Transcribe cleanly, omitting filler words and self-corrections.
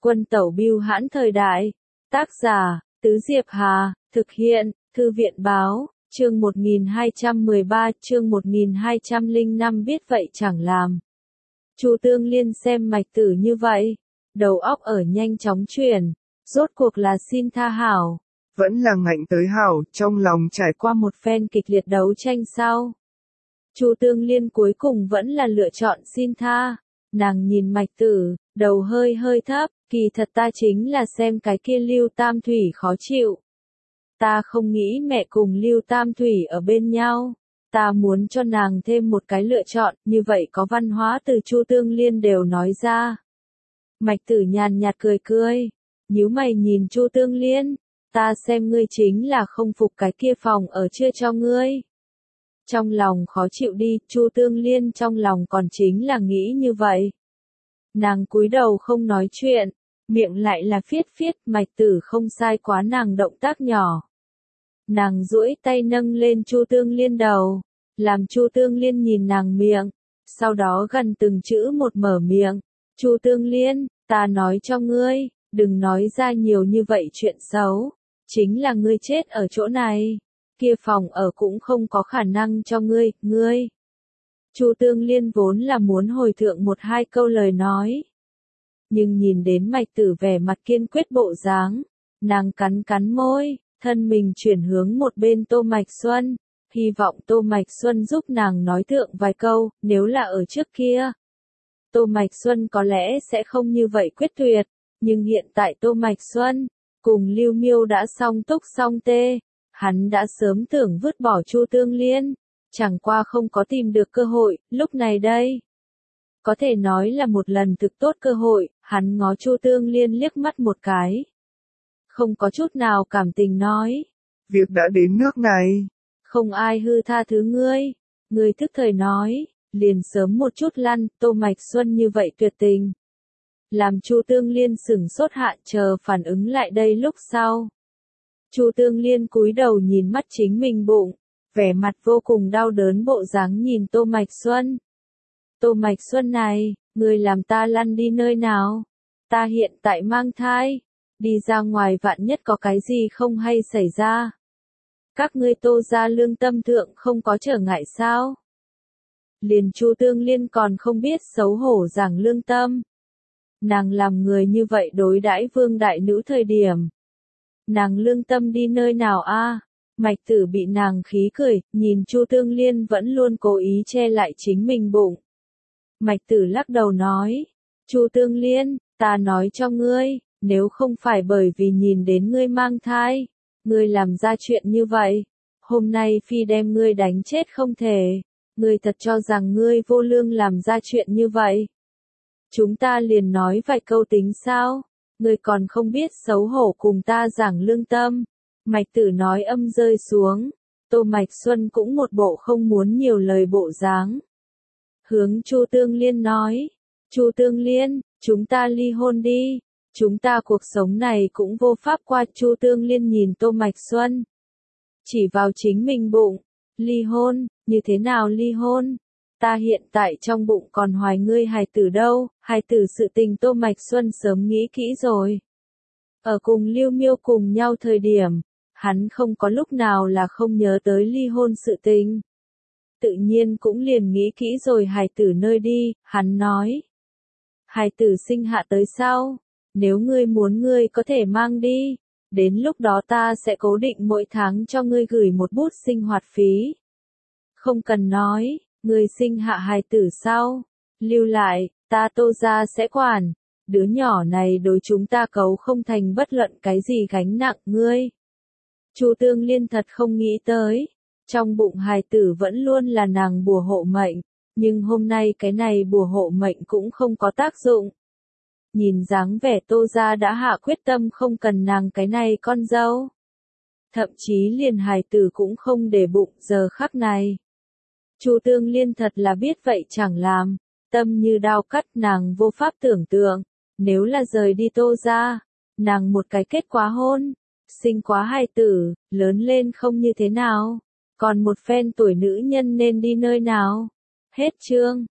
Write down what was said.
Quân tẩu bưu hãn thời đại. Tác giả, Tứ Diệp Hà, thực hiện, Thư viện báo, chương 1213, chương 1205 biết vậy chẳng làm. Chu Tương Liên xem Mạch Tử như vậy, đầu óc ở nhanh chóng chuyển, rốt cuộc là xin tha hảo. Vẫn là ngạnh tới hảo, trong lòng trải qua một phen kịch liệt đấu tranh sau. Chu Tương Liên cuối cùng vẫn là lựa chọn xin tha. Nàng nhìn Mạch Tử, đầu hơi hơi thấp, kỳ thật ta chính là xem cái kia Lưu Tam Thủy khó chịu. Ta không nghĩ mẹ cùng Lưu Tam Thủy ở bên nhau. Ta muốn cho nàng thêm một cái lựa chọn, như vậy có văn hóa từ Chu Tương Liên đều nói ra. Mạch Tử nhàn nhạt cười cười, nhíu mày nhìn Chu Tương Liên, ta xem ngươi chính là không phục cái kia phòng ở chưa cho ngươi. Trong lòng khó chịu đi, Chu Tương Liên trong lòng còn chính là nghĩ như vậy. Nàng cúi đầu không nói chuyện, miệng lại là phiết phiết, Mạch Tử không sai quá nàng động tác nhỏ. Nàng duỗi tay nâng lên Chu Tương Liên đầu, làm Chu Tương Liên nhìn nàng miệng, sau đó gần từng chữ một mở miệng. Chu Tương Liên, ta nói cho ngươi, đừng nói ra nhiều như vậy chuyện xấu, chính là ngươi chết ở chỗ này, kia phòng ở cũng không có khả năng cho ngươi. Chu Tương Liên vốn là muốn hồi thượng một hai câu lời nói. Nhưng nhìn đến Mạch Tử vẻ mặt kiên quyết bộ dáng, nàng cắn cắn môi, thân mình chuyển hướng một bên Tô Mạch Xuân, hy vọng Tô Mạch Xuân giúp nàng nói thượng vài câu, nếu là ở trước kia. Tô Mạch Xuân có lẽ sẽ không như vậy quyết tuyệt, nhưng hiện tại Tô Mạch Xuân, cùng Lưu Miêu đã song túc song tê, hắn đã sớm tưởng vứt bỏ Chu Tương Liên, chẳng qua không có tìm được cơ hội, lúc này đây. Có thể nói là một lần thực tốt cơ hội, hắn ngó Chu Tương Liên liếc mắt một cái. Không có chút nào cảm tình nói. Việc đã đến nước này. Không ai hư tha thứ ngươi thức thời nói, liền sớm một chút lăn, Tô Mạch Xuân như vậy tuyệt tình. Làm Chu Tương Liên sửng sốt hạ chờ phản ứng lại đây lúc sau. Chu Tương Liên cúi đầu nhìn mắt chính mình bụng, vẻ mặt vô cùng đau đớn bộ dáng nhìn Tô Mạch Xuân. Tô Mạch Xuân này, ngươi làm ta lăn đi nơi nào? Ta hiện tại mang thai, đi ra ngoài vạn nhất có cái gì không hay xảy ra. Các ngươi Tô gia lương tâm thượng không có trở ngại sao? Liền Chu Tương Liên còn không biết xấu hổ giảng lương tâm. Nàng làm người như vậy đối đãi vương đại nữ thời điểm. Nàng lương tâm đi nơi nào a? Mạch Tử bị nàng khí cười, nhìn Chu Tương Liên vẫn luôn cố ý che lại chính mình bụng. Mạch Tử lắc đầu nói, Chu Tương Liên, ta nói cho ngươi, nếu không phải bởi vì nhìn đến ngươi mang thai, ngươi làm ra chuyện như vậy, hôm nay phi đem ngươi đánh chết không thể, ngươi thật cho rằng ngươi vô lương làm ra chuyện như vậy. Chúng ta liền nói vài câu tính sao, ngươi còn không biết xấu hổ cùng ta giảng lương tâm. Mạch Tử nói âm rơi xuống, Tô Mạch Xuân cũng một bộ không muốn nhiều lời bộ dáng. Hướng Chu Tương Liên nói, Chu Tương Liên, chúng ta ly hôn đi, chúng ta cuộc sống này cũng vô pháp qua. Chu Tương Liên nhìn Tô Mạch Xuân, chỉ vào chính mình bụng, ly hôn, như thế nào ly hôn? Ta hiện tại trong bụng còn hoài ngươi hài tử đâu, hài tử sự tình Tô Mạch Xuân sớm nghĩ kỹ rồi. Ở cùng Lưu Miêu cùng nhau thời điểm, hắn không có lúc nào là không nhớ tới ly hôn sự tình. Tự nhiên cũng liền nghĩ kỹ rồi hài tử nơi đi, hắn nói. Hài tử sinh hạ tới sau, nếu ngươi muốn ngươi có thể mang đi, đến lúc đó ta sẽ cố định mỗi tháng cho ngươi gửi một bút sinh hoạt phí. Không cần nói, ngươi sinh hạ hài tử sau, lưu lại, ta Tô gia sẽ quản, đứa nhỏ này đối chúng ta cấu không thành bất luận cái gì gánh nặng ngươi. Chu Tương Liên thật không nghĩ tới. Trong bụng hài tử vẫn luôn là nàng bùa hộ mệnh, nhưng hôm nay cái này bùa hộ mệnh cũng không có tác dụng. Nhìn dáng vẻ Tô gia đã hạ quyết tâm không cần nàng cái này con dâu. Thậm chí liền hài tử cũng không để bụng giờ khắc này. Chu Tương Liên thật là biết vậy chẳng làm, tâm như đao cắt nàng vô pháp tưởng tượng, nếu là rời đi Tô gia, nàng một cái kết quá hôn, sinh quá hài tử, lớn lên không như thế nào. Còn một phen tuổi nữ nhân nên đi nơi nào? Hết chương.